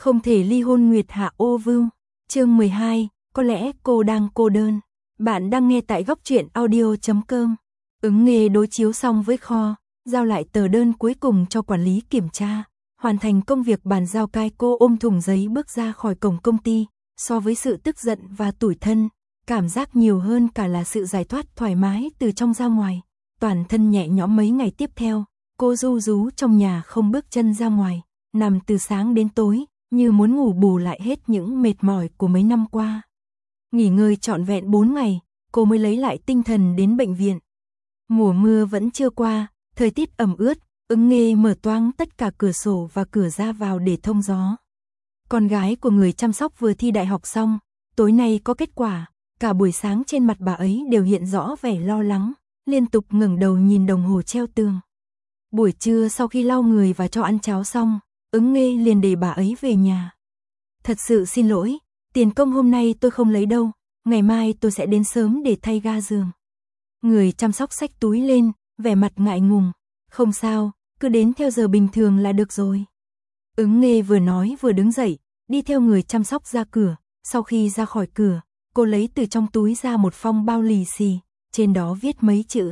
Không thể ly hôn Nguyệt Hạ Ô Vưu. Chương 12, có lẽ cô đang cô đơn. Bạn đang nghe tại góc truyện audio.com. Ứng Nghê đối chiếu xong với kho, giao lại tờ đơn cuối cùng cho quản lý kiểm tra. Hoàn thành công việc bàn giao cai, cô ôm thùng giấy bước ra khỏi cổng công ty. So với sự tức giận và tủi thân, cảm giác nhiều hơn cả là sự giải thoát thoải mái từ trong ra ngoài. Toàn thân nhẹ nhõm. Mấy ngày tiếp theo, cô ru rú trong nhà không bước chân ra ngoài, nằm từ sáng đến tối, như muốn ngủ bù lại hết những mệt mỏi của mấy năm qua. Nghỉ ngơi trọn vẹn 4 ngày, cô mới lấy lại tinh thần đến bệnh viện. Mùa mưa vẫn chưa qua, thời tiết ẩm ướt, Ứng Nghê mở toang tất cả cửa sổ và cửa ra vào để thông gió. Con gái của người chăm sóc vừa thi đại học xong, tối nay có kết quả, cả buổi sáng trên mặt bà ấy đều hiện rõ vẻ lo lắng, liên tục ngẩng đầu nhìn đồng hồ treo tường. Buổi trưa sau khi lau người và cho ăn cháo xong, Ứng Nghê liền để bà ấy về nhà. Thật sự xin lỗi, tiền công hôm nay tôi không lấy đâu, ngày mai tôi sẽ đến sớm để thay ga giường. Người chăm sóc xách túi lên, vẻ mặt ngại ngùng. Không sao, cứ đến theo giờ bình thường là được rồi. Ứng Nghê vừa nói vừa đứng dậy, đi theo người chăm sóc ra cửa. Sau khi ra khỏi cửa, cô lấy từ trong túi ra một phong bao lì xì, trên đó viết mấy chữ.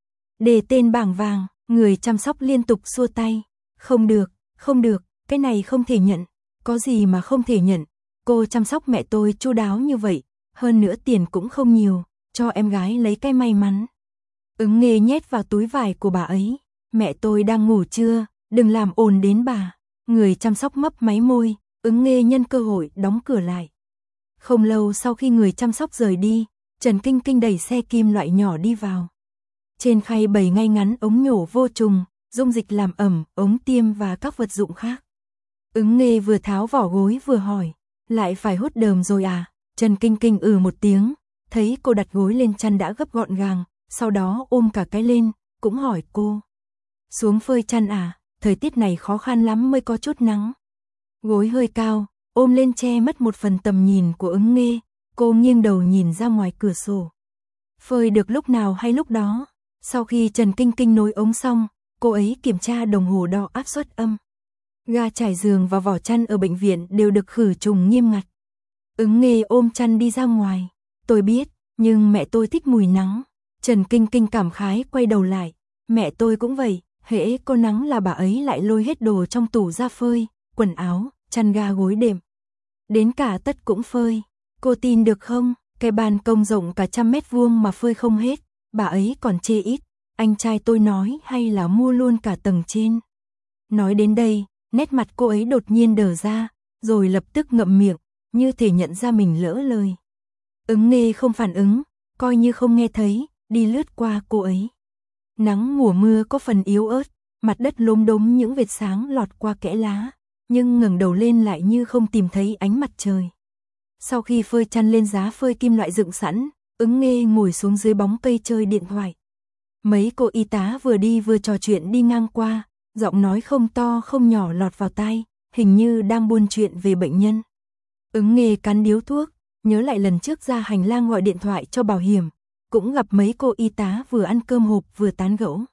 Đề tên bảng vàng. Người chăm sóc liên tục xua tay. Không được, cái này không thể nhận. Có gì mà không thể nhận, cô chăm sóc mẹ tôi chu đáo như vậy, hơn nữa tiền cũng không nhiều, cho em gái lấy cái may mắn. Ứng Nghê nhét vào túi vải của bà ấy. Mẹ tôi đang ngủ trưa, đừng làm ồn đến bà. Người chăm sóc mấp máy môi, Ứng Nghê nhân cơ hội đóng cửa lại. Không lâu sau khi người chăm sóc rời đi, Trần Kinh Kinh đẩy xe kim loại nhỏ đi vào. Trên khay bày ngay ngắn ống nhổ vô trùng, dung dịch làm ẩm, ống tiêm và các vật dụng khác. Ứng Nghê vừa tháo vỏ gối vừa hỏi, lại phải hút đờm rồi à? Trần Kinh Kinh một tiếng, thấy cô đặt gối lên chăn đã gấp gọn gàng, sau đó ôm cả cái lên, cũng hỏi cô. Xuống phơi chăn à? Thời tiết này khó khăn lắm mới có chút nắng. Gối hơi cao, ôm lên che mất một phần tầm nhìn của Ứng Nghê, cô nghiêng đầu nhìn ra ngoài cửa sổ. Phơi được lúc nào hay lúc đó. Sau khi Trần Kinh Kinh nối ống xong, cô ấy kiểm tra đồng hồ đo áp suất âm. Ga trải giường và vỏ chăn ở bệnh viện đều được khử trùng nghiêm ngặt. Ứng Nghê ôm chăn đi ra ngoài. Tôi biết, nhưng mẹ tôi thích mùi nắng. Trần Kinh Kinh cảm khái quay đầu lại. Mẹ tôi cũng vậy, hễ có nắng là bà ấy lại lôi hết đồ trong tủ ra phơi, quần áo, chăn ga gối đệm. Đến cả tất cũng phơi. Cô tin được không? Cái ban công rộng cả 100 mét vuông mà phơi không hết. Bà ấy còn chê ít. Anh trai tôi nói hay là mua luôn cả tầng trên. Nói đến đây, nét mặt cô ấy đột nhiên đờ ra, rồi lập tức ngậm miệng, như thể nhận ra mình lỡ lời. Ứng Nghê không phản ứng, coi như không nghe thấy, đi lướt qua cô ấy. Nắng mùa mưa có phần yếu ớt, mặt đất lốm đốm những vệt sáng lọt qua kẽ lá, nhưng ngẩng đầu lên lại như không tìm thấy ánh mặt trời. Sau khi phơi chăn lên giá phơi kim loại dựng sẵn, Ứng Nghê ngồi xuống dưới bóng cây chơi điện thoại. Mấy cô y tá vừa đi vừa trò chuyện đi ngang qua, giọng nói không to không nhỏ lọt vào tai, hình như đang buôn chuyện về bệnh nhân. Ứng Nghê cắn điếu thuốc, nhớ lại lần trước ra hành lang gọi điện thoại cho bảo hiểm, cũng gặp mấy cô y tá vừa ăn cơm hộp vừa tán gẫu.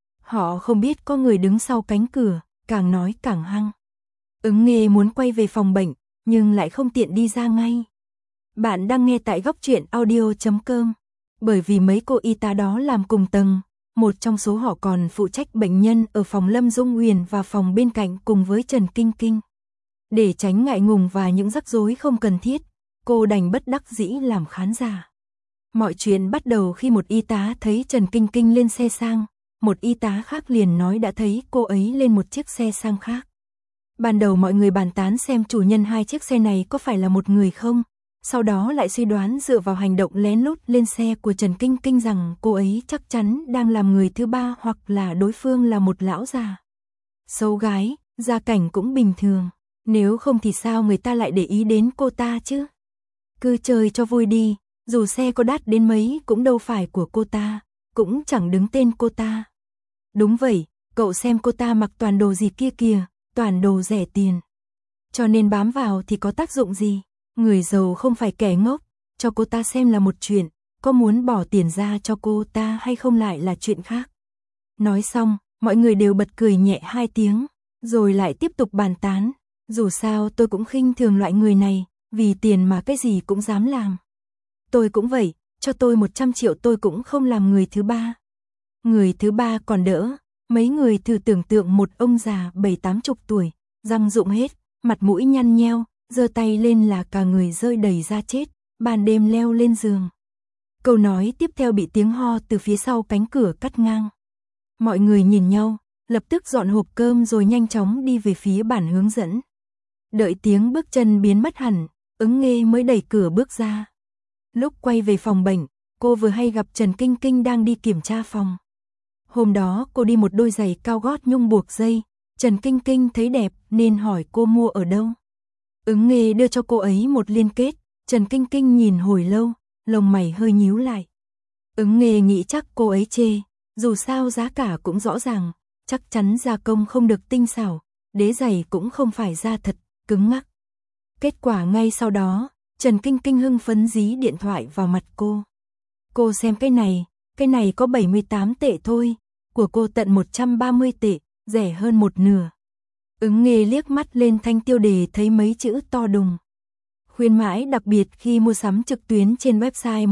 Họ không biết có người đứng sau cánh cửa, càng nói càng hăng. Ứng Nghê muốn quay về phòng bệnh, nhưng lại không tiện đi ra ngay. Bạn đang nghe tại góc truyện audio.com. Bởi vì mấy cô y tá đó làm cùng tầng, một trong số họ còn phụ trách bệnh nhân ở phòng Lâm Dung Huyền và phòng bên cạnh cùng với Trần Kinh Kinh. Để tránh ngại ngùng và những rắc rối không cần thiết, cô đành bất đắc dĩ làm khán giả. Mọi chuyện bắt đầu khi một y tá thấy Trần Kinh Kinh lên xe sang, một y tá khác liền nói đã thấy cô ấy lên một chiếc xe sang khác. Ban đầu mọi người bàn tán xem chủ nhân hai chiếc xe này có phải là một người không, sau đó lại suy đoán dựa vào hành động lén lút lên xe của Trần Kinh Kinh rằng cô ấy chắc chắn đang làm người thứ ba hoặc là đối phương là một lão già. Xấu gái, gia cảnh cũng bình thường, nếu không thì sao người ta lại để ý đến cô ta chứ? Cứ chơi cho vui đi, dù xe có đắt đến mấy cũng đâu phải của cô ta, cũng chẳng đứng tên cô ta. Đúng vậy, cậu xem cô ta mặc toàn đồ gì kia kìa, toàn đồ rẻ tiền. Cho nên bám vào thì có tác dụng gì? Người giàu không phải kẻ ngốc, cho cô ta xem là một chuyện, có muốn bỏ tiền ra cho cô ta hay không lại là chuyện khác. Nói xong, mọi người đều bật cười nhẹ 2 tiếng, rồi lại tiếp tục bàn tán. Dù sao tôi cũng khinh thường loại người này, vì tiền mà cái gì cũng dám làm. Tôi cũng vậy, cho tôi 100 triệu tôi cũng không làm người thứ ba. Người thứ ba còn đỡ, mấy người thử tưởng tượng một ông già 70-80 tuổi, răng rụng hết, mặt mũi nhăn nheo, giơ tay lên là cả người rơi đầy da chết, ban đêm leo lên giường. Câu nói tiếp theo bị tiếng ho từ phía sau cánh cửa cắt ngang. Mọi người nhìn nhau, lập tức dọn hộp cơm rồi nhanh chóng đi về phía bản hướng dẫn. Đợi tiếng bước chân biến mất hẳn, Ứng Nghê mới đẩy cửa bước ra. Lúc quay về phòng bệnh, cô vừa hay gặp Trần Kinh Kinh đang đi kiểm tra phòng. Hôm đó cô đi một đôi giày cao gót nhung buộc dây, Trần Kinh Kinh thấy đẹp nên hỏi cô mua ở đâu. Ứng Nghê đưa cho cô ấy một liên kết, Trần Kinh Kinh nhìn hồi lâu, lông mày hơi nhíu lại. Ứng Nghê nghĩ chắc cô ấy chê, dù sao giá cả cũng rõ ràng, chắc chắn gia công không được tinh xảo, đế giày cũng không phải da thật, cứng ngắc. Kết quả ngay sau đó, Trần Kinh Kinh hưng phấn dí điện thoại vào mặt cô. Cô xem cái này có 78 tệ thôi, của cô tận 130 tệ, rẻ hơn một nửa. Ứng Nghê liếc mắt lên thanh tiêu đề thấy mấy chữ to đùng. Khuyến mãi đặc biệt khi mua sắm trực tuyến trên website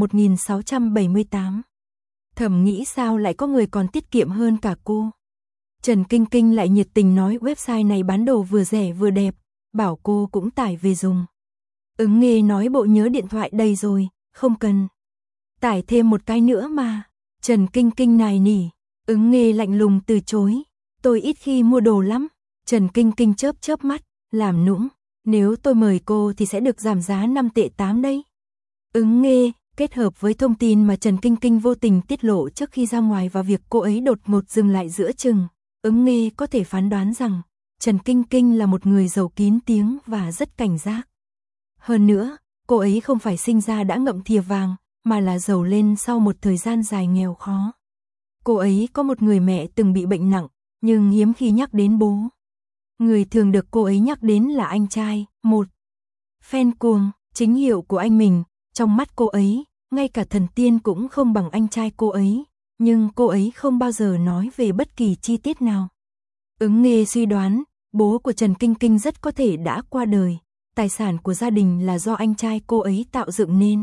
1678. Thầm nghĩ sao lại có người còn tiết kiệm hơn cả cô. Trần Kinh Kinh lại nhiệt tình nói website này bán đồ vừa rẻ vừa đẹp, bảo cô cũng tải về dùng. Ứng Nghê nói bộ nhớ điện thoại đầy rồi, không cần. Tải thêm một cái nữa mà. Trần Kinh Kinh nài nỉ. Ứng Nghê lạnh lùng từ chối. Tôi ít khi mua đồ lắm. Trần Kinh Kinh chớp chớp mắt, làm nũng. Nếu tôi mời cô thì sẽ được giảm giá 5 tệ 8 đấy. Ứng Nghê, kết hợp với thông tin mà Trần Kinh Kinh vô tình tiết lộ trước khi ra ngoài và việc cô ấy đột ngột dừng lại giữa chừng. Ứng Nghê có thể phán đoán rằng Trần Kinh Kinh là một người giàu kín tiếng và rất cảnh giác. Hơn nữa, cô ấy không phải sinh ra đã ngậm thìa vàng, mà là giàu lên sau một thời gian dài nghèo khó. Cô ấy có một người mẹ từng bị bệnh nặng, nhưng hiếm khi nhắc đến bố. Người thường được cô ấy nhắc đến là anh trai, một fan cuồng, chính hiệu của anh mình. Trong mắt cô ấy, ngay cả thần tiên cũng không bằng anh trai cô ấy, nhưng cô ấy không bao giờ nói về bất kỳ chi tiết nào. Ứng Nghê suy đoán, bố của Trần Kinh Kinh rất có thể đã qua đời, tài sản của gia đình là do anh trai cô ấy tạo dựng nên.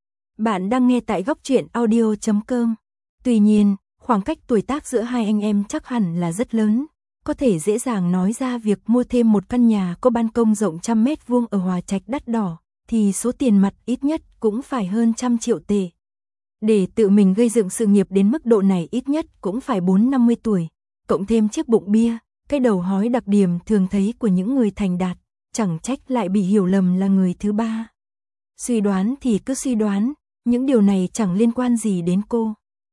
Bạn đang nghe tại góc truyện audio.com. Tuy nhiên, khoảng cách tuổi tác giữa hai anh em chắc hẳn là rất lớn, có thể dễ dàng nói ra việc mua thêm một căn nhà có ban công rộng 100 mét vuông ở Hòa Trạch đắt đỏ, thì số tiền mặt ít nhất cũng phải hơn 100 triệu tệ. Để tự mình gây dựng sự nghiệp đến mức độ này ít nhất cũng phải 40-50 tuổi, cộng thêm chiếc bụng bia, cái đầu hói đặc điểm thường thấy của những người thành đạt, chẳng trách lại bị hiểu lầm là người thứ ba. Suy đoán thì cứ suy đoán, những điều này chẳng liên quan gì đến cô.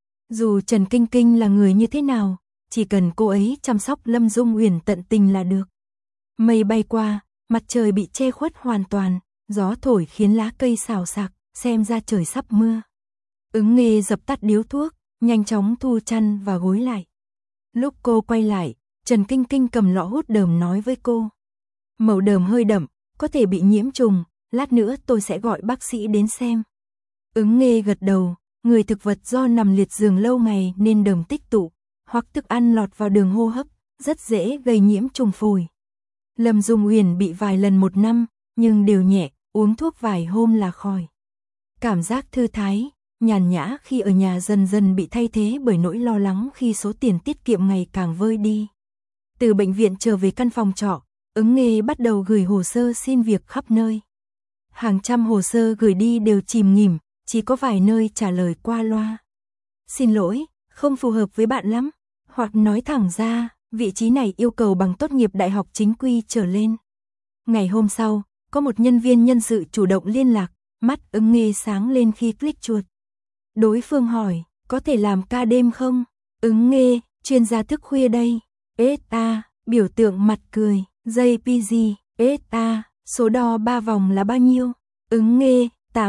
Dù Trần Kinh Kinh là người như thế nào, chỉ cần cô ấy chăm sóc Lâm Dung Uyển tận tình là được. Mây bay qua, mặt trời bị che khuất hoàn toàn, gió thổi khiến lá cây xào xạc, xem ra trời sắp mưa. Ứng Nghê dập tắt điếu thuốc, nhanh chóng thu chăn và gối lại. Lúc cô quay lại, Trần Kinh Kinh cầm lọ hút đờm nói với cô. Màu đờm hơi đậm, có thể bị nhiễm trùng, lát nữa tôi sẽ gọi bác sĩ đến xem. Ứng Nghê gật đầu, người thực vật do nằm liệt giường lâu ngày nên đờm tích tụ, hoặc thức ăn lọt vào đường hô hấp, rất dễ gây nhiễm trùng phổi. Lâm Dung Uyển bị vài lần một năm, nhưng đều nhẹ, uống thuốc vài hôm là khỏi. Cảm giác thư thái, nhàn nhã khi ở nhà dần dần bị thay thế bởi nỗi lo lắng khi số tiền tiết kiệm ngày càng vơi đi. Từ bệnh viện trở về căn phòng trọ, Ứng Nghê bắt đầu gửi hồ sơ xin việc khắp nơi. Hàng trăm hồ sơ gửi đi đều chìm nghỉm, chỉ có vài nơi trả lời qua loa. Xin lỗi, không phù hợp với bạn lắm, hoặc nói thẳng ra, vị trí này yêu cầu bằng tốt nghiệp đại học chính quy trở lên. Ngày hôm sau, có một nhân viên nhân sự chủ động liên lạc, mắt Ứng Nghê sáng lên khi click chuột. Đối phương hỏi, có thể làm ca đêm không? Ứng Nghê, chuyên gia thức khuya đây. ETA, biểu tượng mặt cười, JPG, ETA, số đo 3 vòng là bao nhiêu? Ứng Nghê,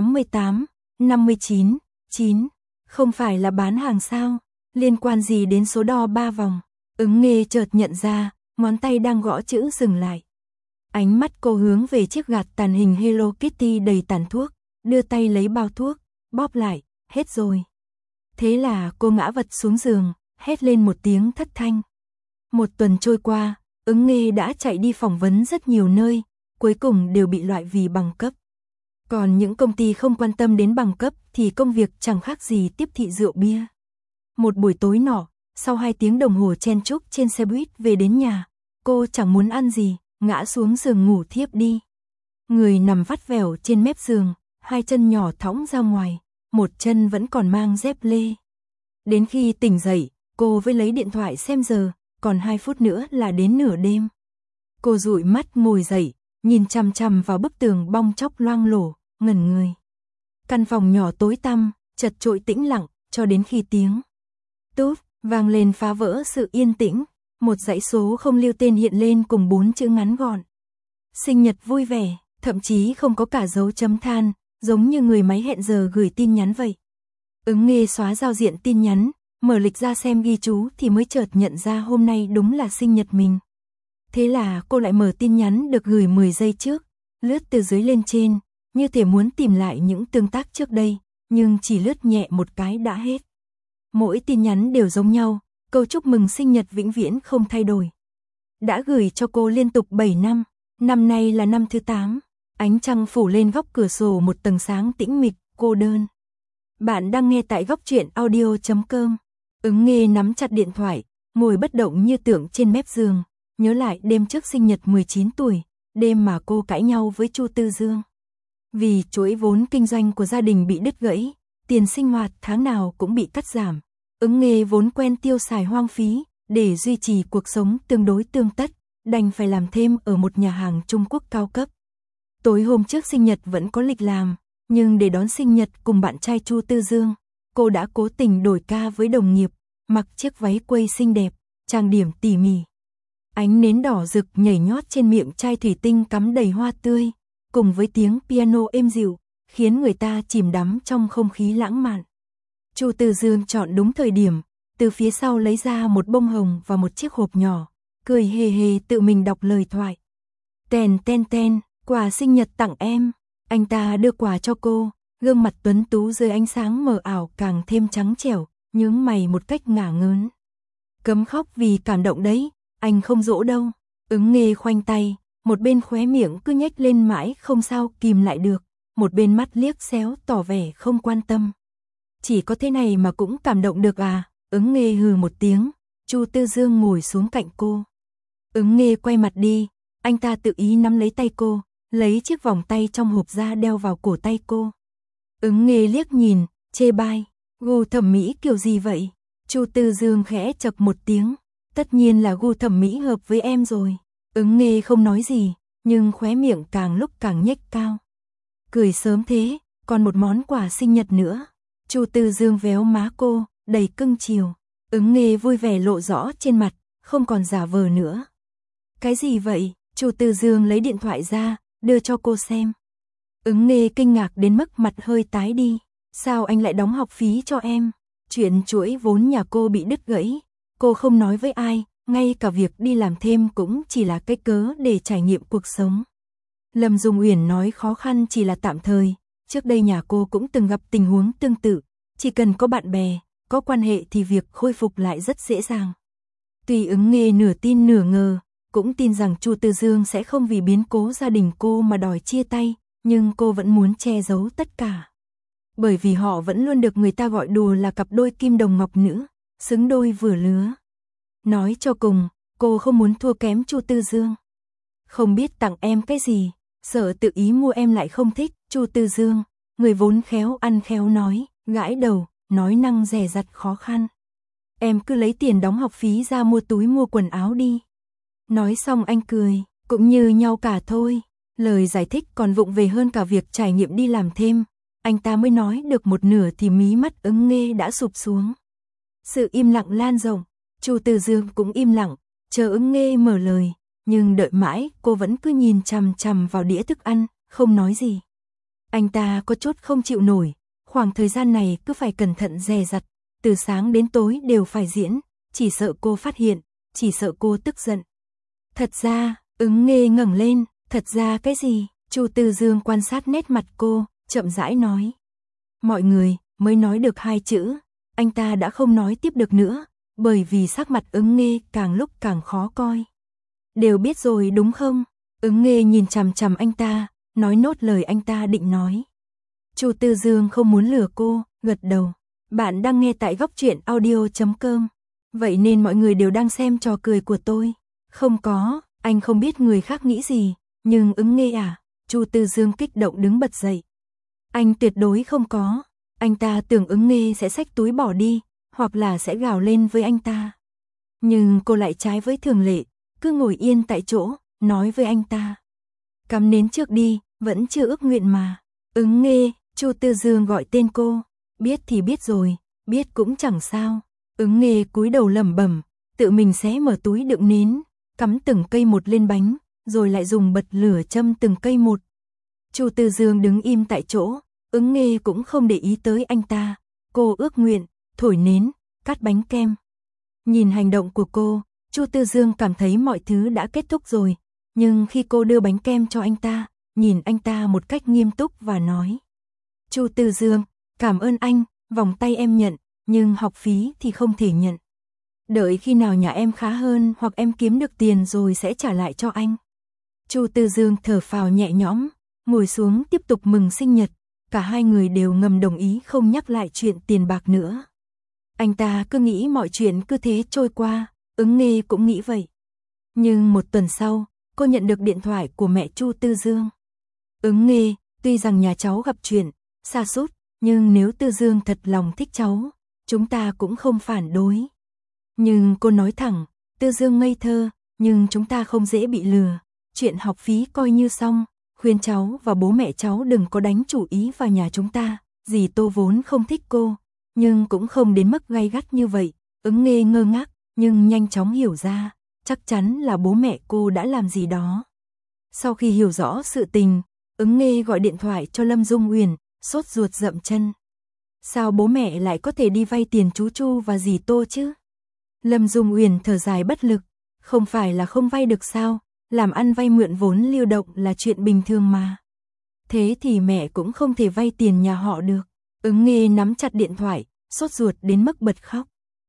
88, 59, 9. Không phải là bán hàng sao? Liên quan gì đến số đo 3 vòng? Ứng Nghê chợt nhận ra, ngón tay đang gõ chữ dừng lại. Ánh mắt cô hướng về chiếc gạt tàn hình Hello Kitty đầy tàn thuốc, đưa tay lấy bao thuốc, bóp lại, hết rồi. Thế là cô ngã vật xuống giường, hét lên một tiếng thất thanh. Một tuần trôi qua, Ứng Nghê đã chạy đi phỏng vấn rất nhiều nơi, cuối cùng đều bị loại vì bằng cấp. Còn những công ty không quan tâm đến bằng cấp thì công việc chẳng khác gì tiếp thị rượu bia. Một buổi tối nọ, sau 2 tiếng đồng hồ chen chúc trên xe buýt về đến nhà, cô chẳng muốn ăn gì, ngã xuống giường ngủ thiếp đi. Người nằm vắt vẻo trên mép giường, 2 chân nhỏ thõng ra ngoài, một chân vẫn còn mang dép lê. Đến khi tỉnh dậy, cô mới lấy điện thoại xem giờ, còn 2 phút nữa là đến nửa đêm. Cô dụi mắt ngồi dậy, nhìn chằm chằm vào bức tường bong tróc loang lổ, ngẩn người. Căn phòng nhỏ tối tăm, chật chội tĩnh lặng, cho đến khi tiếng tút vang lên phá vỡ sự yên tĩnh, một dãy số không lưu tên hiện lên cùng 4 chữ ngắn gọn. Sinh nhật vui vẻ, thậm chí không có cả dấu chấm than, giống như người máy hẹn giờ gửi tin nhắn vậy. Ứng Nghê xóa giao diện tin nhắn, mở lịch ra xem ghi chú thì mới chợt nhận ra hôm nay đúng là sinh nhật mình. Thế là cô lại mở tin nhắn được gửi 10 giây trước, lướt từ dưới lên trên, như thể muốn tìm lại những tương tác trước đây, nhưng chỉ lướt nhẹ một cái đã hết. Mỗi tin nhắn đều giống nhau, câu chúc mừng sinh nhật vĩnh viễn không thay đổi. Đã gửi cho cô liên tục 7 năm, năm nay là năm thứ 8, ánh trăng phủ lên góc cửa sổ một tầng sáng tĩnh mịch, cô đơn. Bạn đang nghe tại góc truyện audio.com. Ứng Nghê nắm chặt điện thoại, ngồi bất động như tượng trên mép giường, nhớ lại đêm trước sinh nhật 19 tuổi, đêm mà cô cãi nhau với Chu Tư Dương. Vì chuỗi vốn kinh doanh của gia đình bị đứt gãy, tiền sinh hoạt tháng nào cũng bị cắt giảm. Ứng Nghê vốn quen tiêu xài hoang phí, để duy trì cuộc sống tương đối tươm tất, đành phải làm thêm ở một nhà hàng Trung Quốc cao cấp. Tối hôm trước sinh nhật vẫn có lịch làm, nhưng để đón sinh nhật cùng bạn trai Chu Tư Dương, cô đã cố tình đổi ca với đồng nghiệp, mặc chiếc váy quây xinh đẹp, trang điểm tỉ mỉ. Ánh nến đỏ rực nhảy nhót trên miệng chai thủy tinh cắm đầy hoa tươi, cùng với tiếng piano êm dịu, khiến người ta chìm đắm trong không khí lãng mạn. Chu Tư Dương chọn đúng thời điểm, từ phía sau lấy ra một bông hồng và một chiếc hộp nhỏ, cười hề hề tự mình đọc lời thoại. Tèn ten ten, quà sinh nhật tặng em. Anh ta đưa quà cho cô, gương mặt tuấn tú dưới ánh sáng mờ ảo càng thêm trắng trẻo, nhướng mày một cách ngả ngớn. Cấm khóc vì cảm động đấy, anh không dỗ đâu. Ứng Nghê khoanh tay, một bên khóe miệng cứ nhếch lên mãi không sao kìm lại được, một bên mắt liếc xéo tỏ vẻ không quan tâm. Chỉ có thế này mà cũng cảm động được à? Ứng Nghê hừ một tiếng, Chu Tư Dương ngồi xuống cạnh cô. Ứng Nghê quay mặt đi, anh ta tự ý nắm lấy tay cô, lấy chiếc vòng tay trong hộp ra đeo vào cổ tay cô. Ứng Nghê liếc nhìn, chê bai, gu thẩm mỹ kiểu gì vậy? Chu Tư Dương khẽ chậc một tiếng, tất nhiên là gu thẩm mỹ hợp với em rồi. Ứng Nghê không nói gì, nhưng khóe miệng càng lúc càng nhếch cao. Cười sớm thế, còn một món quà sinh nhật nữa. Chu Tư Dương véo má cô, đầy cưng chiều. Ứng Nghê vui vẻ lộ rõ trên mặt, không còn giả vờ nữa. Cái gì vậy? Chu Tư Dương lấy điện thoại ra, đưa cho cô xem. Ứng Nghê kinh ngạc đến mức mặt hơi tái đi. Sao anh lại đóng học phí cho em? Chuyện chuỗi vốn nhà cô bị đứt gãy, cô không nói với ai, ngay cả việc đi làm thêm cũng chỉ là cái cớ để trải nghiệm cuộc sống. Lâm Dung Uyển nói khó khăn chỉ là tạm thời, trước đây nhà cô cũng từng gặp tình huống tương tự, chỉ cần có bạn bè, có quan hệ thì việc khôi phục lại rất dễ dàng. Tuy Ứng Nghê nửa tin nửa ngờ, cũng tin rằng Chu Tư Dương sẽ không vì biến cố gia đình cô mà đòi chia tay, nhưng cô vẫn muốn che giấu tất cả. Bởi vì họ vẫn luôn được người ta gọi đùa là cặp đôi kim đồng ngọc nữ, xứng đôi vừa lứa. Nói cho cùng, cô không muốn thua kém Chu Tư Dương. Không biết tặng em cái gì, sợ tự ý mua em lại không thích. Chu Tư Dương, người vốn khéo ăn khéo nói, gãi đầu, nói năng dè dặt khó khăn. Em cứ lấy tiền đóng học phí ra mua túi mua quần áo đi. Nói xong anh cười, cũng như nhau cả thôi. Lời giải thích còn vụng về hơn cả việc trải nghiệm đi làm thêm. Anh ta mới nói được một nửa thì mí mắt Ứng Nghê đã sụp xuống. Sự im lặng lan rộng, Chu Tư Dương cũng im lặng, chờ Ứng Nghê mở lời, nhưng đợi mãi cô vẫn cứ nhìn chằm chằm vào đĩa thức ăn, không nói gì. Anh ta có chút không chịu nổi, khoảng thời gian này cứ phải cẩn thận dè dặt, từ sáng đến tối đều phải diễn, chỉ sợ cô phát hiện, chỉ sợ cô tức giận. Thật ra, Ứng Nghê ngẩng lên, thật ra cái gì? Chu Tư Dương quan sát nét mặt cô, chậm rãi nói. Mọi người mới nói được 2 chữ, anh ta đã không nói tiếp được nữa, bởi vì sắc mặt Ứng Nghê càng lúc càng khó coi. Đều biết rồi đúng không? Ứng Nghê nhìn chằm chằm anh ta, nói nốt lời anh ta định nói. Chu Tư Dương không muốn lừa cô, gật đầu. Bạn đang nghe tại góc truyện audio.com. Vậy nên mọi người đều đang xem trò cười của tôi. Không có, anh không biết người khác nghĩ gì, nhưng Ứng Nghê à? Chu Tư Dương kích động đứng bật dậy. Anh tuyệt đối không có. Anh ta tưởng Ứng Nghê sẽ xách túi bỏ đi, hoặc là sẽ gào lên với anh ta. Nhưng cô lại trái với thường lệ, cứ ngồi yên tại chỗ, nói với anh ta. Cắm nến trước đi, vẫn chưa ước nguyện mà. Ứng Nghê, Chu Tư Dương gọi tên cô. Biết thì biết rồi, biết cũng chẳng sao. Ứng Nghê cúi đầu lẩm bẩm, tự mình xé mở túi đựng nến, cắm từng cây một lên bánh, rồi lại dùng bật lửa châm từng cây một. Chu Tư Dương đứng im tại chỗ, Ứng Nghê cũng không để ý tới anh ta. Cô ước nguyện, thổi nến, cắt bánh kem. Nhìn hành động của cô, Chu Tư Dương cảm thấy mọi thứ đã kết thúc rồi. Nhưng khi cô đưa bánh kem cho anh ta, nhìn anh ta một cách nghiêm túc và nói. Chu Tư Dương, cảm ơn anh, vòng tay em nhận, nhưng học phí thì không thể nhận. Đợi khi nào nhà em khá hơn hoặc em kiếm được tiền rồi sẽ trả lại cho anh. Chu Tư Dương thở phào nhẹ nhõm, ngồi xuống tiếp tục mừng sinh nhật. Cả hai người đều ngầm đồng ý không nhắc lại chuyện tiền bạc nữa. Anh ta cứ nghĩ mọi chuyện cứ thế trôi qua, Ứng Nghê cũng nghĩ vậy. Nhưng một tuần sau, cô nhận được điện thoại của mẹ Chu Tư Dương. Ứng Nghê, tuy rằng nhà cháu gặp chuyện sa sút, nhưng nếu Tư Dương thật lòng thích cháu, chúng ta cũng không phản đối. Nhưng cô nói thẳng, Tư Dương ngây thơ, nhưng chúng ta không dễ bị lừa. Chuyện học phí coi như xong, khuyên cháu và bố mẹ cháu đừng có đánh chủ ý vào nhà chúng ta. Dì Tô vốn không thích cô, nhưng cũng không đến mức gay gắt như vậy. Ứng Nghê ngơ ngác, nhưng nhanh chóng hiểu ra, chắc chắn là bố mẹ cô đã làm gì đó. Sau khi hiểu rõ sự tình, Ứng Nghê gọi điện thoại cho Lâm Dung Uyển, sốt ruột dậm chân. Sao bố mẹ lại có thể đi vay tiền chú Chu và dì Tô chứ? Lâm Dung Uyển thở dài bất lực, không phải là không vay được sao, làm ăn vay mượn vốn lưu động là chuyện bình thường mà. Thế thì mẹ cũng không thể vay tiền nhà họ được. Ứng Nghê nắm chặt điện thoại, sốt ruột đến mức bật khóc.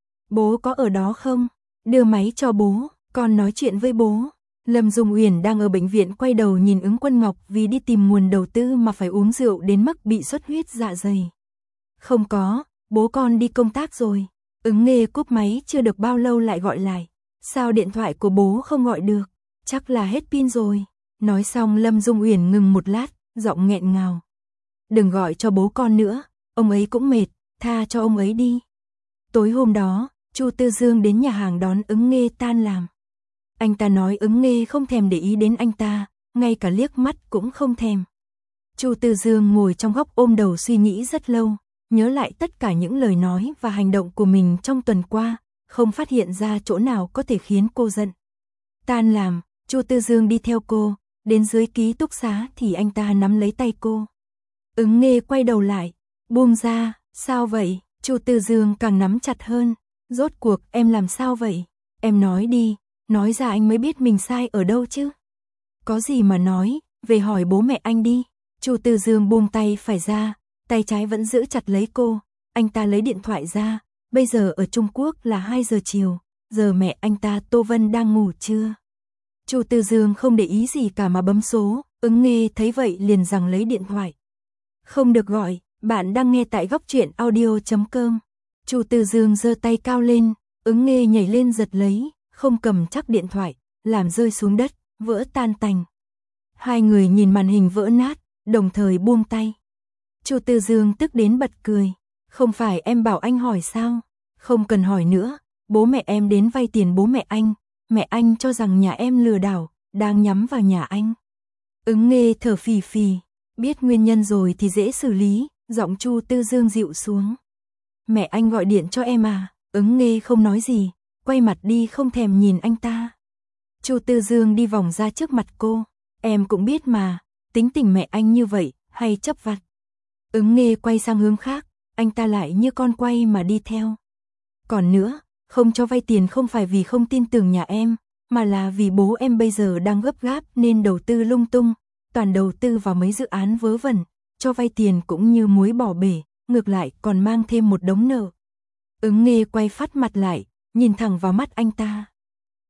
Bố có ở đó không? Đưa máy cho bố, con nói chuyện với bố. Lâm Dung Uyển đang ở bệnh viện quay đầu nhìn Ứng Quân Ngọc vì đi tìm nguồn đầu tư mà phải uống rượu đến mức bị xuất huyết dạ dày. Không có, bố con đi công tác rồi. Ứng Nghê cúp máy chưa được bao lâu lại gọi lại. Sao điện thoại của bố không gọi được? Chắc là hết pin rồi. Nói xong Lâm Dung Uyển ngừng một lát, giọng nghẹn ngào. Đừng gọi cho bố con nữa, ông ấy cũng mệt, tha cho ông ấy đi. Tối hôm đó, Chu Tư Dương đến nhà hàng đón Ứng Nghê tan làm. Anh ta nói Ứng Nghê không thèm để ý đến anh ta, ngay cả liếc mắt cũng không thèm. Chu Tư Dương ngồi trong góc ôm đầu suy nghĩ rất lâu, nhớ lại tất cả những lời nói và hành động của mình trong tuần qua, không phát hiện ra chỗ nào có thể khiến cô giận. Tan làm, Chu Tư Dương đi theo cô, đến dưới ký túc xá thì anh ta nắm lấy tay cô. Ứng Nghê quay đầu lại, buông ra, sao vậy? Chu Tư Dương càng nắm chặt hơn, rốt cuộc em làm sao vậy? Em nói đi, nói ra anh mới biết mình sai ở đâu chứ. Có gì mà nói, về hỏi bố mẹ anh đi. Chu Tư Dương buông tay phải ra, tay trái vẫn giữ chặt lấy cô. Anh ta lấy điện thoại ra, bây giờ ở Trung Quốc là 2 giờ chiều, giờ mẹ anh ta Tô Vân đang ngủ trưa. Chu Tư Dương không để ý gì cả mà bấm số, Ứng Nghê thấy vậy liền giằng lấy điện thoại. Không được gọi, bạn đang nghe tại góc truyện audio.com. Chu Tư Dương giơ tay cao lên, Ứng Nghê nhảy lên giật lấy, không cầm chắc điện thoại, làm rơi xuống đất, vỡ tan tành. Hai người nhìn màn hình vỡ nát, đồng thời buông tay. Chu Tư Dương tức đến bật cười. Không phải em bảo anh hỏi sao? Không cần hỏi nữa, bố mẹ em đến vay tiền bố mẹ anh cho rằng nhà em lừa đảo, đang nhắm vào nhà anh. Ứng Nghê thở phì phì, biết nguyên nhân rồi thì dễ xử lý, giọng Chu Tư Dương dịu xuống. Mẹ anh gọi điện cho em à? Ứng Nghê không nói gì, quay mặt đi không thèm nhìn anh ta. Chu Tư Dương đi vòng ra trước mặt cô, em cũng biết mà, tính tình mẹ anh như vậy, hay chấp vặt. Ứng Nghê quay sang hướng khác, anh ta lại như con quay mà đi theo. Còn nữa, không cho vay tiền không phải vì không tin tưởng nhà em, mà là vì bố em bây giờ đang gấp gáp nên đầu tư lung tung, toàn đầu tư vào mấy dự án vớ vẩn, cho vay tiền cũng như muối bỏ bể, ngược lại còn mang thêm một đống nợ. Ứng Nghê quay phát mặt lại, nhìn thẳng vào mắt anh ta.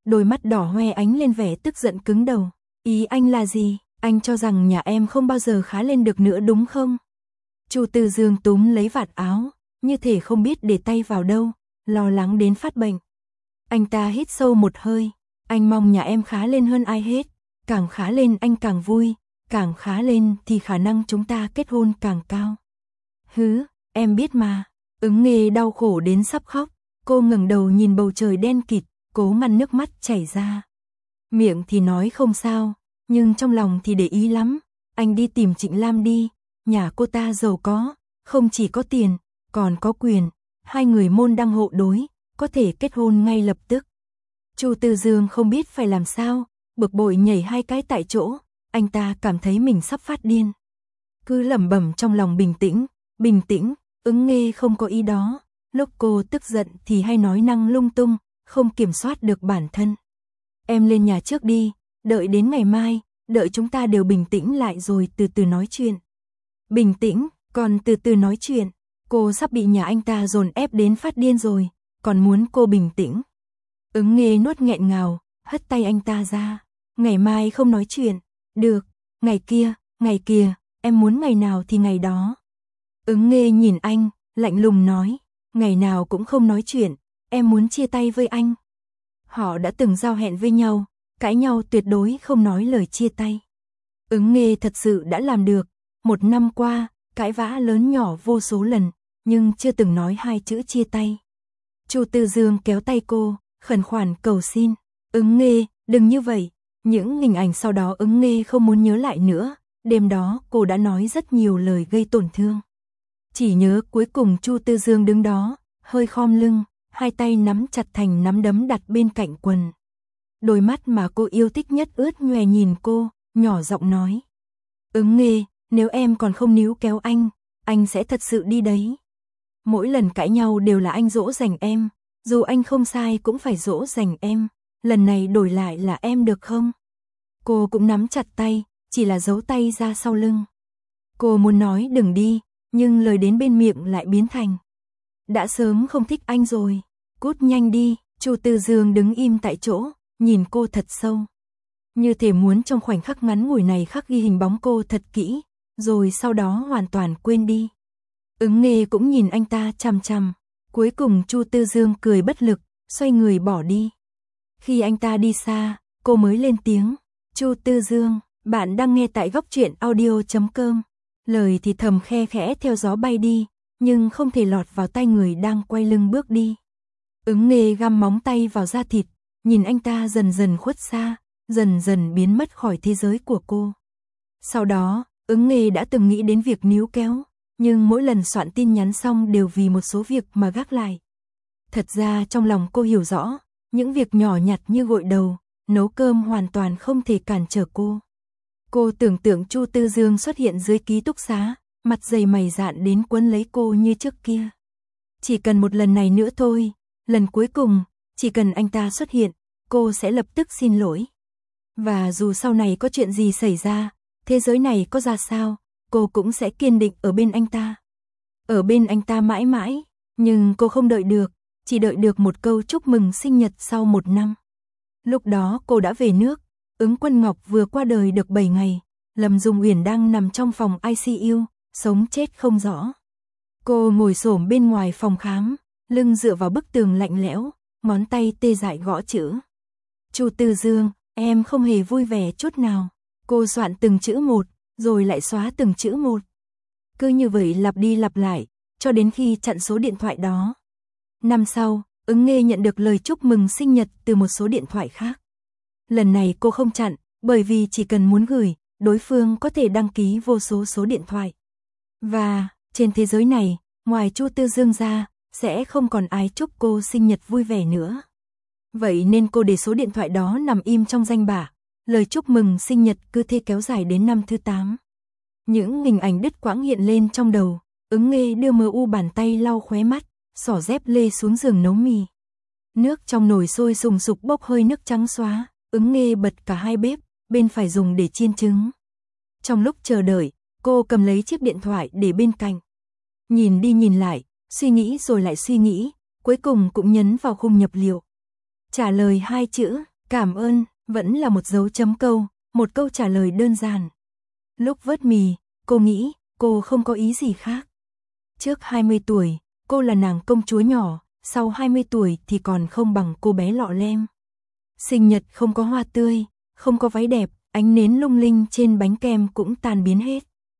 đôi mắt đỏ hoe ánh lên vẻ tức giận cứng đầu. Ý anh là gì? Anh cho rằng nhà em không bao giờ khá lên được nữa đúng không? Chu Tư Dương túm lấy vạt áo, như thể không biết để tay vào đâu, lo lắng đến phát bệnh. Anh ta hít sâu một hơi, anh mong nhà em khá lên hơn ai hết, càng khá lên anh càng vui, càng khá lên thì khả năng chúng ta kết hôn càng cao. Hứ, em biết mà. Ứng Nghê đau khổ đến sắp khóc, cô ngẩng đầu nhìn bầu trời đen kịt, cố ngăn nước mắt chảy ra. Miệng thì nói không sao, nhưng trong lòng thì để ý lắm. Anh đi tìm Trịnh Lam đi, nhà cô ta giàu có, không chỉ có tiền, còn có quyền, hai người môn đăng hộ đối, có thể kết hôn ngay lập tức. Chu Tư Dương không biết phải làm sao, bực bội nhảy 2 cái tại chỗ, anh ta cảm thấy mình sắp phát điên. Cứ lẩm bẩm trong lòng bình tĩnh, Ứng Nghê không có ý đó, lúc cô tức giận thì hay nói năng lung tung, không kiểm soát được bản thân. Em lên nhà trước đi, đợi đến ngày mai, đợi chúng ta đều bình tĩnh lại rồi từ từ nói chuyện. Bình tĩnh, còn từ từ nói chuyện, cô sắp bị nhà anh ta dồn ép đến phát điên rồi, còn muốn cô bình tĩnh. Ứng Nghê nuốt nghẹn ngào, hất tay anh ta ra. Ngày mai không nói chuyện, được, ngày kia, em muốn ngày nào thì ngày đó. Ứng Nghê nhìn anh, lạnh lùng nói, ngày nào cũng không nói chuyện, em muốn chia tay với anh. Họ đã từng giao hẹn với nhau, cãi nhau tuyệt đối không nói lời chia tay. Ứng Nghê thật sự đã làm được, 1 năm qua, cãi vã lớn nhỏ vô số lần, nhưng chưa từng nói 2 chữ chia tay. Chu Tư Dương kéo tay cô, khẩn khoản cầu xin, Ứng Nghê, đừng như vậy. Những hình ảnh sau đó Ứng Nghê không muốn nhớ lại nữa, đêm đó cô đã nói rất nhiều lời gây tổn thương. Chỉ nhớ cuối cùng Chu Tư Dương đứng đó, hơi khom lưng, 2 tay nắm chặt thành nắm đấm đặt bên cạnh quần. Đôi mắt mà cô yêu thích nhất ướt nhòe nhìn cô, nhỏ giọng nói. Ứng Nghê, nếu em còn không níu kéo anh sẽ thật sự đi đấy. Mỗi lần cãi nhau đều là anh dỗ dành em, dù anh không sai cũng phải dỗ dành em, lần này đổi lại là em được không? Cô cũng nắm chặt tay, chỉ là giấu tay ra sau lưng. Cô muốn nói đừng đi, nhưng lời đến bên miệng lại biến thành. Đã sớm không thích anh rồi, cút nhanh đi. Chu Tư Dương đứng im tại chỗ, nhìn cô thật sâu. Như thể muốn trong khoảnh khắc ngắn ngủi này khắc ghi hình bóng cô thật kỹ, rồi sau đó hoàn toàn quên đi. Ứng Nghê cũng nhìn anh ta chằm chằm, cuối cùng Chu Tư Dương cười bất lực, xoay người bỏ đi. Khi anh ta đi xa, cô mới lên tiếng, Chu Tư Dương, bạn đang nghe tại Góc Truyện Audio.com. Lời thì thầm khe khẽ theo gió bay đi, nhưng không thể lọt vào tai người đang quay lưng bước đi. Ứng Nghê găm móng tay vào da thịt, nhìn anh ta dần dần khuất xa, dần dần biến mất khỏi thế giới của cô. Sau đó, Ứng Nghê đã từng nghĩ đến việc níu kéo, nhưng mỗi lần soạn tin nhắn xong đều vì một số việc mà gác lại. Thật ra trong lòng cô hiểu rõ, những việc nhỏ nhặt như gội đầu, nấu cơm hoàn toàn không thể cản trở cô. Cô tưởng tượng Chu Tư Dương xuất hiện dưới ký túc xá, mặt dày mày dạn đến quấn lấy cô như trước kia. Chỉ cần một lần này nữa thôi, lần cuối cùng, chỉ cần anh ta xuất hiện, cô sẽ lập tức xin lỗi. Và dù sau này có chuyện gì xảy ra, thế giới này có ra sao, cô cũng sẽ kiên định ở bên anh ta. Ở bên anh ta mãi mãi, nhưng cô không đợi được, chỉ đợi được một câu chúc mừng sinh nhật sau 1 năm. Lúc đó cô đã về nước, Ứng Quân Ngọc vừa qua đời được 7 ngày, Lâm Dung Uyển đang nằm trong phòng ICU, sống chết không rõ. Cô ngồi xổm bên ngoài phòng khám, lưng dựa vào bức tường lạnh lẽo, ngón tay tê dại gõ chữ. Chu Tư Dương, em không hề vui vẻ chút nào. Cô soạn từng chữ một, rồi lại xóa từng chữ một. Cứ như vậy lặp đi lặp lại, cho đến khi chặn số điện thoại đó. Năm sau, Ứng Nghê nhận được lời chúc mừng sinh nhật từ một số điện thoại khác. Lần này cô không chặn, bởi vì chỉ cần muốn gửi, đối phương có thể đăng ký vô số số điện thoại. Và, trên thế giới này, ngoài Chu Tư Dương ra, sẽ không còn ai chúc cô sinh nhật vui vẻ nữa. Vậy nên cô để số điện thoại đó nằm im trong danh bạ, lời chúc mừng sinh nhật cứ thế kéo dài đến năm thứ 8. Những hình ảnh đứt quãng hiện lên trong đầu, Ứng Nghê đưa mờ u bàn tay lau khóe mắt, xỏ dép lê xuống giường nấu mì. Nước trong nồi sôi sùng sục bốc hơi nước trắng xóa, Ứng Nghê bật cả 2 bếp, bên phải dùng để chiên trứng. Trong lúc chờ đợi, cô cầm lấy chiếc điện thoại để bên cạnh. Nhìn đi nhìn lại, suy nghĩ rồi lại suy nghĩ, cuối cùng cũng nhấn vào khung nhập liệu. Trả lời 2 chữ, Cảm ơn, vẫn là một dấu chấm câu, một câu trả lời đơn giản. Lúc vớt mì, cô nghĩ, cô không có ý gì khác. Trước 20 tuổi, cô là nàng công chúa nhỏ, sau 20 tuổi thì còn không bằng cô bé lọ lem. Sinh nhật không có hoa tươi, không có váy đẹp, ánh nến lung linh trên bánh kem cũng tan biến hết.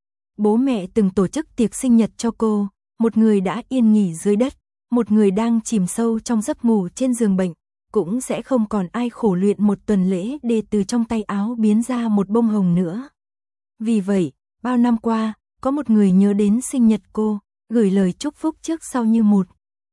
Bố mẹ từng tổ chức tiệc sinh nhật cho cô, một người đã yên nghỉ dưới đất, một người đang chìm sâu trong giấc ngủ trên giường bệnh, cũng sẽ không còn ai khổ luyện một tuần lễ để từ trong tay áo biến ra một bông hồng nữa. Vì vậy, bao năm qua, có một người nhớ đến sinh nhật cô, gửi lời chúc phúc trước sau như một.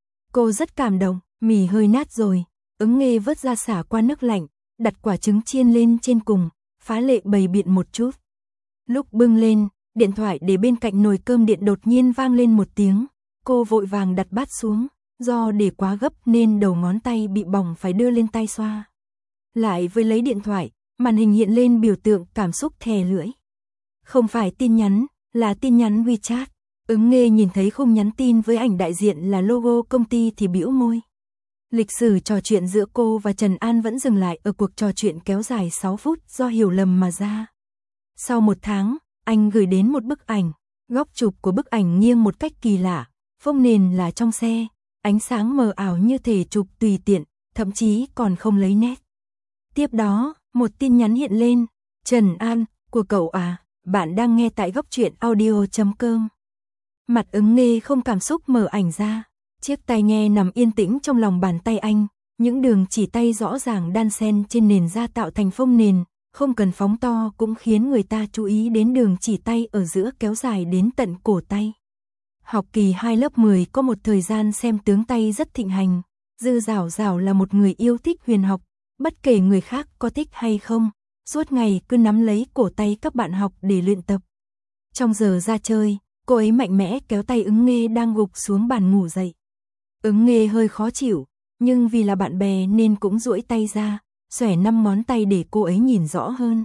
Cô rất cảm động, mì hơi nát rồi, Ứng Nghê vớt ra xả qua nước lạnh, đặt quả trứng chiên lên trên cùng, phá lệ bày biện một chút. Lúc bưng lên, điện thoại để bên cạnh nồi cơm điện đột nhiên vang lên một tiếng, cô vội vàng đặt bát xuống, do để quá gấp nên đầu ngón tay bị bỏng phải đưa lên tay xoa. Lại với lấy điện thoại, màn hình hiện lên biểu tượng cảm xúc thè lưỡi. Không phải tin nhắn, là tin nhắn WeChat. Ứng Nghê nhìn thấy khung nhắn tin với ảnh đại diện là logo công ty thì bĩu môi. Lịch sử trò chuyện giữa cô và Trần An vẫn dừng lại ở cuộc trò chuyện kéo dài 6 phút do hiểu lầm mà ra. Sau 1 tháng, anh gửi đến một bức ảnh. Góc chụp của bức ảnh nghiêng một cách kỳ lạ, phông nền là trong xe, ánh sáng mờ ảo như thể chụp tùy tiện, thậm chí còn không lấy nét. Tiếp đó, một tin nhắn hiện lên. Trần An, của cậu à, bạn đang nghe tại góc truyện audio.com. Mặt Ứng Nghê không cảm xúc mở ảnh ra. Chiếc tai nghe nằm yên tĩnh trong lòng bàn tay anh, những đường chỉ tay rõ ràng đan xen trên nền da tạo thành phông nền, không cần phóng to cũng khiến người ta chú ý đến đường chỉ tay ở giữa kéo dài đến tận cổ tay. Học kỳ 2 lớp 10 có một thời gian xem tướng tay rất thịnh hành. Dư Dảo Dảo là một người yêu thích huyền học, bất kể người khác có thích hay không, suốt ngày cứ nắm lấy cổ tay các bạn học để luyện tập. Trong giờ ra chơi, cô ấy mạnh mẽ kéo tay Ứng Nghê đang gục xuống bàn ngủ dậy. Ứng Nghê hơi khó chịu, nhưng vì là bạn bè nên cũng duỗi tay ra, xòe 5 ngón tay để cô ấy nhìn rõ hơn.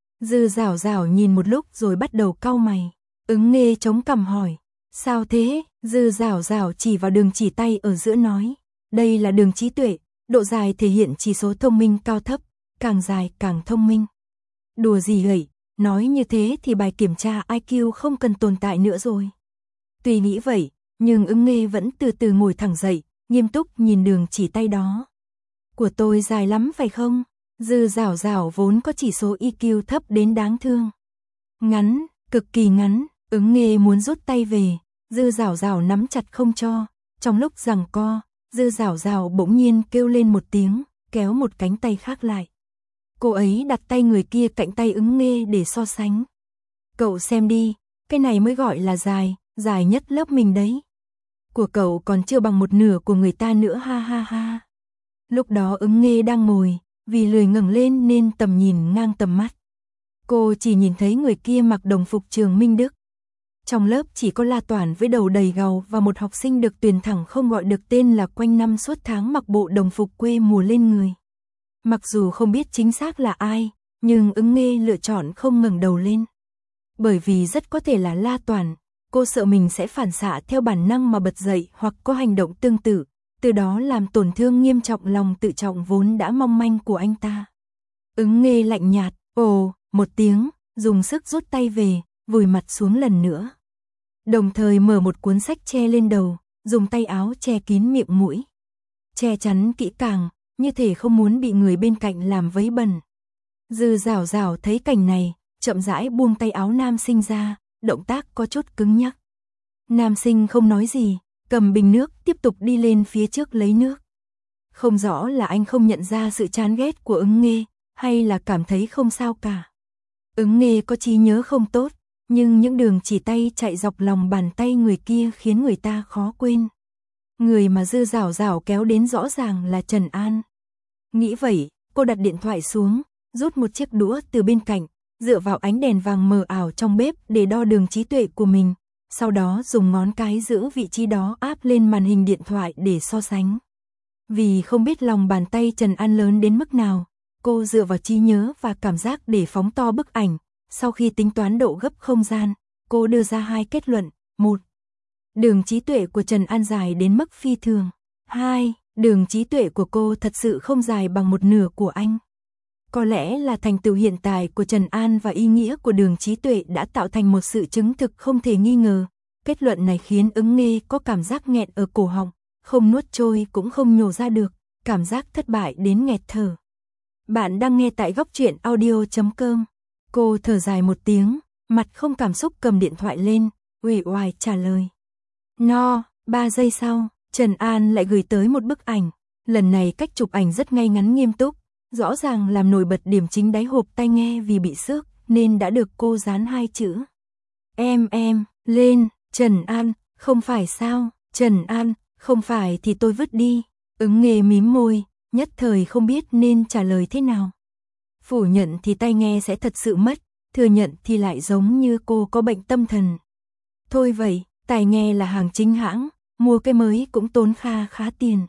Dư Dảo Dảo nhìn một lúc rồi bắt đầu cau mày. Ứng Nghê chống cằm hỏi, sao thế? Dư Dảo Dảo chỉ vào đường chỉ tay ở giữa nói, đây là đường trí tuệ, độ dài thể hiện chỉ số thông minh cao thấp, càng dài càng thông minh. Đùa gì vậy, nói như thế thì bài kiểm tra IQ không cần tồn tại nữa rồi. Tuy nghĩ vậy, nhưng Ứng Nghê vẫn từ từ ngồi thẳng dậy, nghiêm túc nhìn đường chỉ tay đó. Của tôi dài lắm phải không? Dư Dảo Dảo vốn có chỉ số IQ thấp đến đáng thương. Ngắn, cực kỳ ngắn, Ứng Nghê muốn rút tay về, Dư Dảo Dảo nắm chặt không cho. Trong lúc giằng co, Dư Dảo Dảo bỗng nhiên kêu lên một tiếng, kéo một cánh tay khác lại. Cô ấy đặt tay người kia cạnh tay Ứng Nghê để so sánh. Cậu xem đi, cái này mới gọi là dài, dài nhất lớp mình đấy. Của cậu còn chưa bằng một nửa của người ta nữa ha ha ha. Lúc đó Ứng Nghê đang ngồi, vì lười ngẩng lên nên tầm nhìn ngang tầm mắt. Cô chỉ nhìn thấy người kia mặc đồng phục trường Minh Đức. Trong lớp chỉ có La Toản với đầu đầy gầu và một học sinh được tuyển thẳng không gọi được tên là quanh năm suốt tháng mặc bộ đồng phục quê mùa lên người. Mặc dù không biết chính xác là ai, nhưng Ứng Nghê lựa chọn không ngẩng đầu lên. Bởi vì rất có thể là La Toản, cô sợ mình sẽ phản xạ theo bản năng mà bật dậy hoặc có hành động tương tự, từ đó làm tổn thương nghiêm trọng lòng tự trọng vốn đã mong manh của anh ta. Ứng Nghê lạnh nhạt, ồ, một tiếng, dùng sức rút tay về, vùi mặt xuống lần nữa. Đồng thời mở một cuốn sách che lên đầu, dùng tay áo che kín miệng mũi. Che chắn kỹ càng, như thể không muốn bị người bên cạnh làm vấy bẩn. Dư Dảo Dảo thấy cảnh này, chậm rãi buông tay áo nam sinh ra, động tác có chút cứng nhắc. Nam sinh không nói gì, cầm bình nước tiếp tục đi lên phía trước lấy nước. Không rõ là anh không nhận ra sự chán ghét của Ứng Nghê, hay là cảm thấy không sao cả. Ứng Nghê có trí nhớ không tốt, nhưng những đường chỉ tay chạy dọc lòng bàn tay người kia khiến người ta khó quên. Người mà Dư Dảo Dảo kéo đến rõ ràng là Trần An. Nghĩ vậy, cô đặt điện thoại xuống, rút một chiếc đũa từ bên cạnh, dựa vào ánh đèn vàng mờ ảo trong bếp để đo đường trí tuệ của mình, sau đó dùng ngón cái giữ vị trí đó áp lên màn hình điện thoại để so sánh. Vì không biết lòng bàn tay Trần An lớn đến mức nào, cô dựa vào trí nhớ và cảm giác để phóng to bức ảnh. Sau khi tính toán độ gấp không gian, cô đưa ra 2 kết luận. 1. Đường trí tuệ của Trần An dài đến mức phi thường. 2. Đường trí tuệ của cô thật sự không dài bằng một nửa của anh. Có lẽ là thành tựu hiện tại của Trần An và ý nghĩa của Đường Trí Tuệ đã tạo thành một sự chứng thực không thể nghi ngờ. Kết luận này khiến Ứng Nghê có cảm giác nghẹn ở cổ họng, không nuốt trôi cũng không nhổ ra được, cảm giác thất bại đến nghẹt thở. Bạn đang nghe tại góc truyện audio.com. Cô thở dài một tiếng, mặt không cảm xúc cầm điện thoại lên, uể oải trả lời. No, 3 giây sau, Trần An lại gửi tới một bức ảnh. Lần này cách chụp ảnh rất ngay ngắn nghiêm túc, rõ ràng làm nổi bật điểm chính đáy hộp tai nghe vì bị xước, nên đã được cô dán 2 chữ. Em, lên, Trần An, không phải sao, Trần An, không phải thì tôi vứt đi. Ứng Nghê mím môi, nhất thời không biết nên trả lời thế nào. Phủ nhận thì tai nghe sẽ thật sự mất, thừa nhận thì lại giống như cô có bệnh tâm thần. Thôi vậy, tai nghe là hàng chính hãng, mua cái mới cũng tốn khá tiền.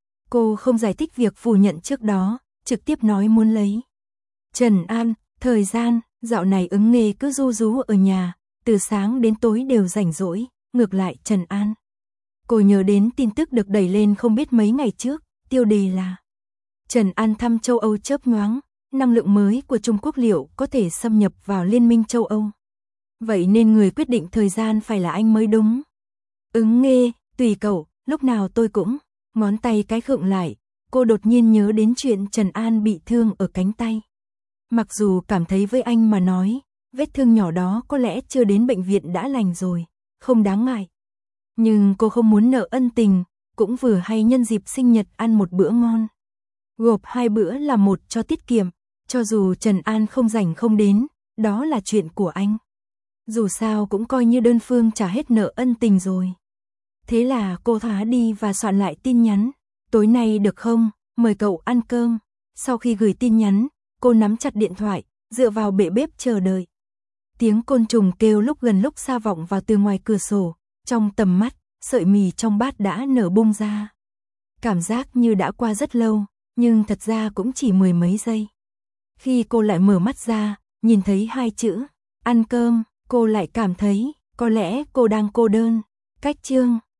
Cô không giải thích việc phủ nhận trước đó, trực tiếp nói muốn lấy. Trần An, thời gian, dạo này Ứng Nghê cứ ru rú ở nhà, từ sáng đến tối đều rảnh rỗi, ngược lại Trần An. Cô nhớ đến tin tức được đẩy lên không biết mấy ngày trước, tiêu đề là Trần An thăm châu Âu chớp nhoáng, năng lượng mới của Trung Quốc liệu có thể xâm nhập vào Liên minh châu Âu. Vậy nên người quyết định thời gian phải là anh mới đúng. Ứng Nghê, tùy cậu, lúc nào tôi cũng, ngón tay cái khựng lại, cô đột nhiên nhớ đến chuyện Trần An bị thương ở cánh tay. Mặc dù cảm thấy với anh mà nói, vết thương nhỏ đó có lẽ chưa đến bệnh viện đã lành rồi, không đáng ngại. Nhưng cô không muốn nợ ân tình, cũng vừa hay nhân dịp sinh nhật ăn một bữa ngon. Gộp 2 bữa là một cho tiết kiệm, cho dù Trần An không rảnh không đến, đó là chuyện của anh. Dù sao cũng coi như đơn phương trả hết nợ ân tình rồi. Thế là cô thả đi và soạn lại tin nhắn. Tối nay được không, mời cậu ăn cơm. Sau khi gửi tin nhắn, cô nắm chặt điện thoại, dựa vào bệ bếp chờ đợi. Tiếng côn trùng kêu lúc gần lúc xa vọng vào từ ngoài cửa sổ, trong tầm mắt, sợi mì trong bát đã nở bung ra. Cảm giác như đã qua rất lâu, nhưng thật ra cũng chỉ 10 mấy giây. Khi cô lại mở mắt ra, nhìn thấy 2 chữ, ăn cơm, cô lại cảm thấy, có lẽ cô đang cô đơn. Cách chương